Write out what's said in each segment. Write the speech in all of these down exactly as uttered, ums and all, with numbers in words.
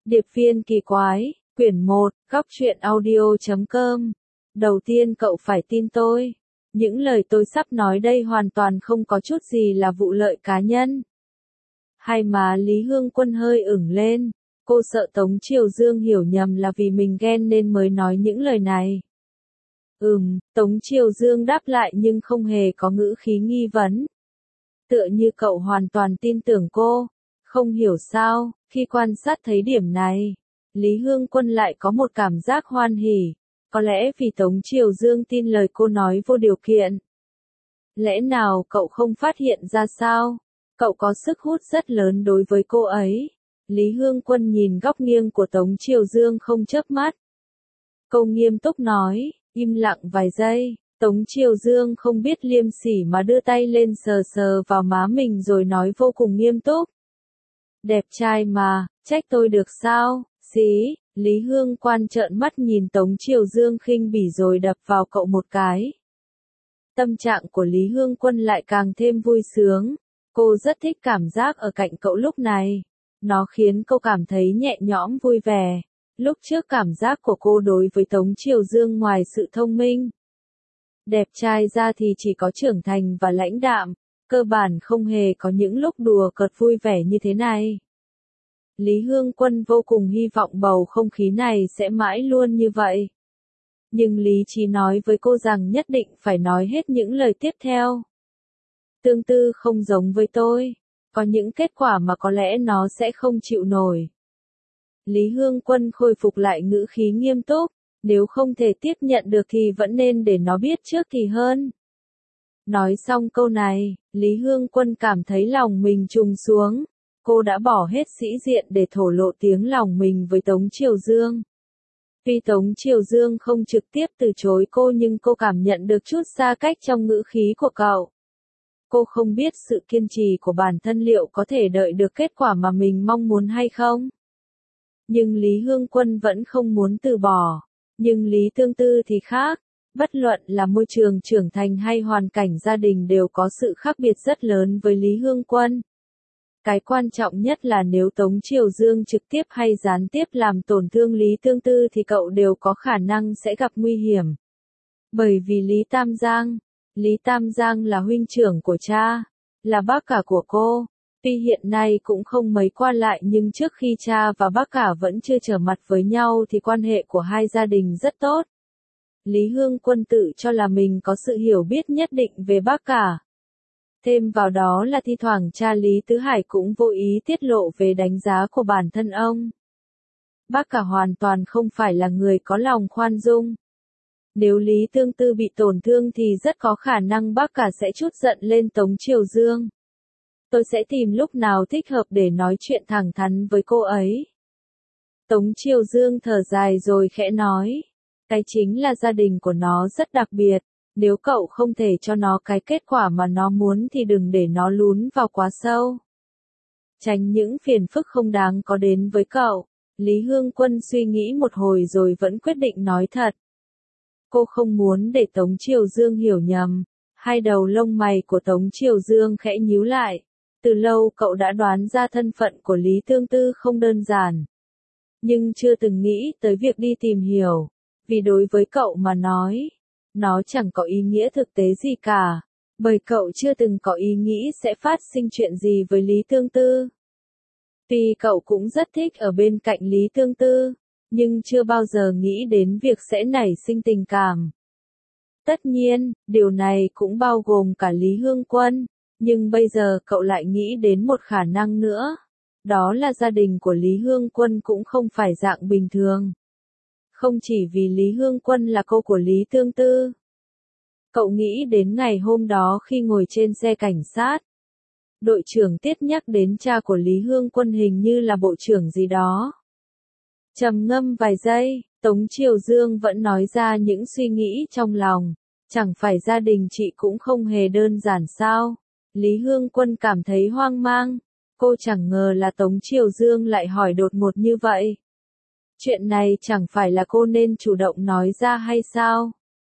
Điệp viên kỳ quái, quyển một, góc truyện audio chấm com. Đầu tiên cậu phải tin tôi. Những lời tôi sắp nói đây hoàn toàn không có chút gì là vụ lợi cá nhân. Hai má Lý Hương Quân hơi ửng lên. Cô sợ Tống Triều Dương hiểu nhầm là vì mình ghen nên mới nói những lời này. Ừm, Tống Triều Dương đáp lại nhưng không hề có ngữ khí nghi vấn. Tựa như cậu hoàn toàn tin tưởng cô. Không hiểu sao, khi quan sát thấy điểm này, Lý Hương Quân lại có một cảm giác hoan hỉ. Có lẽ vì Tống Triều Dương tin lời cô nói vô điều kiện. Lẽ nào cậu không phát hiện ra sao? Cậu có sức hút rất lớn đối với cô ấy. Lý Hương Quân nhìn góc nghiêng của Tống Triều Dương không chớp mắt. Cô nghiêm túc nói, im lặng vài giây. Tống Triều Dương không biết liêm sỉ mà đưa tay lên sờ sờ vào má mình rồi nói vô cùng nghiêm túc. Đẹp trai mà, trách tôi được sao? Xí, Lý Hương Quan trợn mắt nhìn Tống Triều Dương khinh bỉ rồi đập vào cậu một cái. Tâm trạng của Lý Hương Quân lại càng thêm vui sướng. Cô rất thích cảm giác ở cạnh cậu lúc này. Nó khiến cô cảm thấy nhẹ nhõm vui vẻ. Lúc trước cảm giác của cô đối với Tống Triều Dương ngoài sự thông minh, đẹp trai ra thì chỉ có trưởng thành và lãnh đạm. Cơ bản không hề có những lúc đùa cợt vui vẻ như thế này. Lý Hương Quân vô cùng hy vọng bầu không khí này sẽ mãi luôn như vậy. Nhưng lý trí nói với cô rằng nhất định phải nói hết những lời tiếp theo. Tương tư không giống với tôi. Có những kết quả mà có lẽ nó sẽ không chịu nổi. Lý Hương Quân khôi phục lại ngữ khí nghiêm túc. Nếu không thể tiếp nhận được thì vẫn nên để nó biết trước thì hơn. Nói xong câu này, Lý Hương Quân cảm thấy lòng mình trùng xuống. Cô đã bỏ hết sĩ diện để thổ lộ tiếng lòng mình với Tống Triều Dương. Tuy Tống Triều Dương không trực tiếp từ chối cô nhưng cô cảm nhận được chút xa cách trong ngữ khí của cậu. Cô không biết sự kiên trì của bản thân liệu có thể đợi được kết quả mà mình mong muốn hay không. Nhưng Lý Hương Quân vẫn không muốn từ bỏ. Nhưng Lý Tương Tư thì khác. Bất luận là môi trường trưởng thành hay hoàn cảnh gia đình đều có sự khác biệt rất lớn với Lý Hương Quân. Cái quan trọng nhất là nếu Tống Triều Dương trực tiếp hay gián tiếp làm tổn thương Lý Tương Tư thì cậu đều có khả năng sẽ gặp nguy hiểm. Bởi vì Lý Tam Giang, Lý Tam Giang là huynh trưởng của cha, là bác cả của cô. Tuy hiện nay cũng không mấy qua lại nhưng trước khi cha và bác cả vẫn chưa trở mặt với nhau thì quan hệ của hai gia đình rất tốt. Lý Hương Quân tự cho là mình có sự hiểu biết nhất định về bác cả. Thêm vào đó là thi thoảng cha Lý Tứ Hải cũng vô ý tiết lộ về đánh giá của bản thân ông. Bác cả hoàn toàn không phải là người có lòng khoan dung. Nếu Lý Tương Tư bị tổn thương thì rất có khả năng bác cả sẽ trút giận lên Tống Triều Dương. Tôi sẽ tìm lúc nào thích hợp để nói chuyện thẳng thắn với cô ấy. Tống Triều Dương thở dài rồi khẽ nói. Cái chính là gia đình của nó rất đặc biệt. Nếu cậu không thể cho nó cái kết quả mà nó muốn thì đừng để nó lún vào quá sâu. Tránh những phiền phức không đáng có đến với cậu. Lý Hương Quân suy nghĩ một hồi rồi vẫn quyết định nói thật. Cô không muốn để Tống Triều Dương hiểu nhầm. Hai đầu lông mày của Tống Triều Dương khẽ nhíu lại. Từ lâu cậu đã đoán ra thân phận của Lý Tương Tư không đơn giản. Nhưng chưa từng nghĩ tới việc đi tìm hiểu. Vì đối với cậu mà nói, nó chẳng có ý nghĩa thực tế gì cả. Bởi cậu chưa từng có ý nghĩ sẽ phát sinh chuyện gì với Lý Tương Tư. Tuy cậu cũng rất thích ở bên cạnh Lý Tương Tư, nhưng chưa bao giờ nghĩ đến việc sẽ nảy sinh tình cảm. Tất nhiên, điều này cũng bao gồm cả Lý Hương Quân. Nhưng bây giờ cậu lại nghĩ đến một khả năng nữa. Đó là gia đình của Lý Hương Quân cũng không phải dạng bình thường. Không chỉ vì Lý Hương Quân là cô của Lý Tương Tư. Cậu nghĩ đến ngày hôm đó khi ngồi trên xe cảnh sát. Đội trưởng Tiết nhắc đến cha của Lý Hương Quân hình như là bộ trưởng gì đó. Trầm ngâm vài giây, Tống Triều Dương vẫn nói ra những suy nghĩ trong lòng. Chẳng phải gia đình chị cũng không hề đơn giản sao? Lý Hương Quân cảm thấy hoang mang. Cô chẳng ngờ là Tống Triều Dương lại hỏi đột ngột như vậy. Chuyện này chẳng phải là cô nên chủ động nói ra hay sao?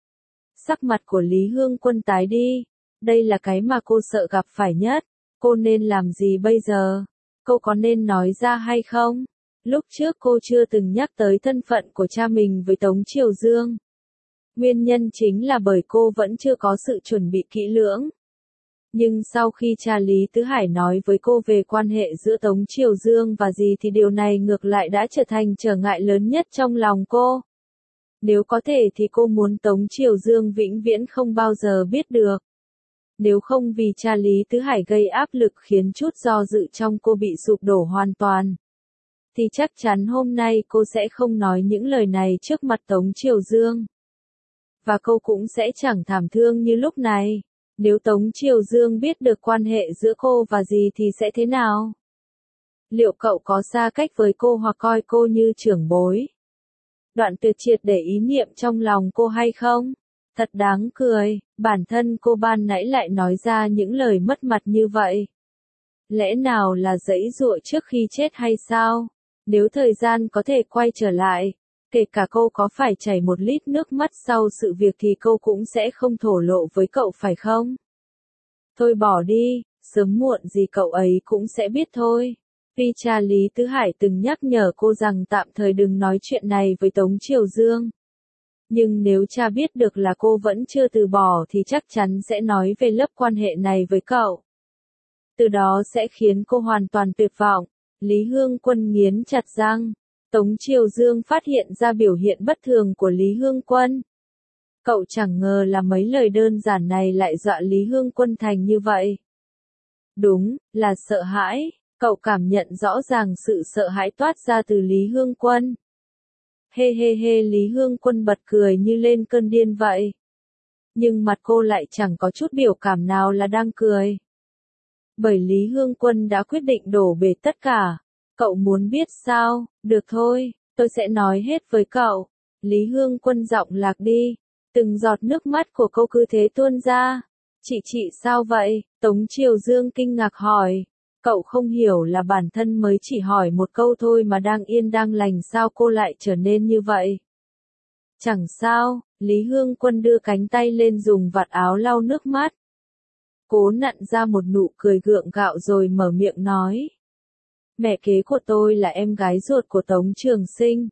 Sắc mặt của Lý Hương Quân tái đi. Đây là cái mà cô sợ gặp phải nhất. Cô nên làm gì bây giờ? Cô có nên nói ra hay không? Lúc trước cô chưa từng nhắc tới thân phận của cha mình với Tống Triều Dương. Nguyên nhân chính là bởi cô vẫn chưa có sự chuẩn bị kỹ lưỡng. Nhưng sau khi cha Lý Tứ Hải nói với cô về quan hệ giữa Tống Triều Dương và dì thì điều này ngược lại đã trở thành trở ngại lớn nhất trong lòng cô. Nếu có thể thì cô muốn Tống Triều Dương vĩnh viễn không bao giờ biết được. Nếu không vì cha Lý Tứ Hải gây áp lực khiến chút do dự trong cô bị sụp đổ hoàn toàn, thì chắc chắn hôm nay cô sẽ không nói những lời này trước mặt Tống Triều Dương. Và cô cũng sẽ chẳng thảm thương như lúc này. Nếu Tống Triều Dương biết được quan hệ giữa cô và dì thì sẽ thế nào? Liệu cậu có xa cách với cô hoặc coi cô như trưởng bối? Đoạn tuyệt triệt để ý niệm trong lòng cô hay không? Thật đáng cười, bản thân cô ban nãy lại nói ra những lời mất mặt như vậy. Lẽ nào là giãy giụa trước khi chết hay sao? Nếu thời gian có thể quay trở lại, kể cả cô có phải chảy một lít nước mắt sau sự việc thì cô cũng sẽ không thổ lộ với cậu phải không? Thôi bỏ đi, sớm muộn gì cậu ấy cũng sẽ biết thôi. Tuy cha Lý Tứ Hải từng nhắc nhở cô rằng tạm thời đừng nói chuyện này với Tống Triều Dương. Nhưng nếu cha biết được là cô vẫn chưa từ bỏ thì chắc chắn sẽ nói về lớp quan hệ này với cậu. Từ đó sẽ khiến cô hoàn toàn tuyệt vọng. Lý Hương Quân nghiến chặt răng. Tống Triều Dương phát hiện ra biểu hiện bất thường của Lý Hương Quân. Cậu chẳng ngờ là mấy lời đơn giản này lại dọa Lý Hương Quân thành như vậy. Đúng, là sợ hãi. Cậu cảm nhận rõ ràng sự sợ hãi toát ra từ Lý Hương Quân. Hê hê hê, Lý Hương Quân bật cười như lên cơn điên vậy. Nhưng mặt cô lại chẳng có chút biểu cảm nào là đang cười. Bởi Lý Hương Quân đã quyết định đổ bể tất cả. Cậu muốn biết sao? Được thôi, tôi sẽ nói hết với cậu. Lý Hương Quân giọng lạc đi. Từng giọt nước mắt của cô cứ thế tuôn ra. Chị chị sao vậy? Tống Triều Dương kinh ngạc hỏi. Cậu không hiểu là bản thân mới chỉ hỏi một câu thôi mà đang yên đang lành sao cô lại trở nên như vậy? Chẳng sao, Lý Hương Quân đưa cánh tay lên dùng vạt áo lau nước mắt. Cố nặn ra một nụ cười gượng gạo rồi mở miệng nói. Mẹ kế của tôi là em gái ruột của Tống Trường Sinh.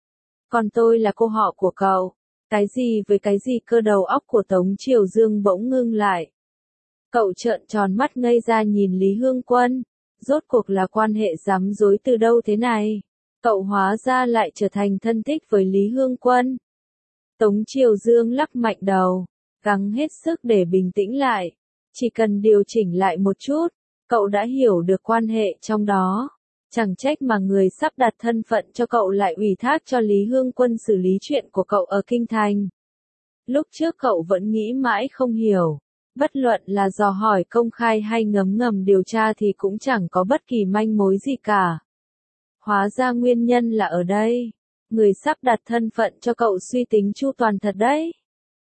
Còn tôi là cô họ của cậu. Cái gì với cái gì? Cơ đầu óc của Tống Triều Dương bỗng ngưng lại. Cậu trợn tròn mắt ngây ra nhìn Lý Hương Quân. Rốt cuộc là quan hệ rắm rối từ đâu thế này? Cậu hóa ra lại trở thành thân thích với Lý Hương Quân. Tống Triều Dương lắc mạnh đầu, gắng hết sức để bình tĩnh lại. Chỉ cần điều chỉnh lại một chút, cậu đã hiểu được quan hệ trong đó. Chẳng trách mà người sắp đặt thân phận cho cậu lại ủy thác cho Lý Hương Quân xử lý chuyện của cậu ở Kinh Thành. Lúc trước cậu vẫn nghĩ mãi không hiểu. Bất luận là dò hỏi công khai hay ngấm ngầm điều tra thì cũng chẳng có bất kỳ manh mối gì cả. Hóa ra nguyên nhân là ở đây. Người sắp đặt thân phận cho cậu suy tính chu toàn thật đấy.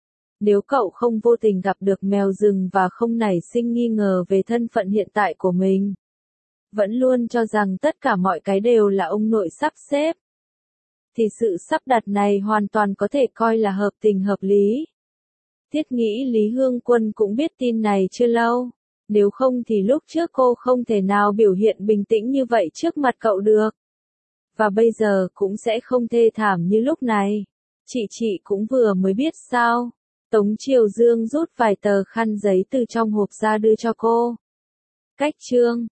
Nếu cậu không vô tình gặp được mèo rừng và không nảy sinh nghi ngờ về thân phận hiện tại của mình, vẫn luôn cho rằng tất cả mọi cái đều là ông nội sắp xếp, thì sự sắp đặt này hoàn toàn có thể coi là hợp tình hợp lý. Thiết nghĩ Lý Hương Quân cũng biết tin này chưa lâu. Nếu không thì lúc trước cô không thể nào biểu hiện bình tĩnh như vậy trước mặt cậu được. Và bây giờ cũng sẽ không thê thảm như lúc này. Chị chị cũng vừa mới biết sao. Tống Triều Dương rút vài tờ khăn giấy từ trong hộp ra đưa cho cô. Cách chương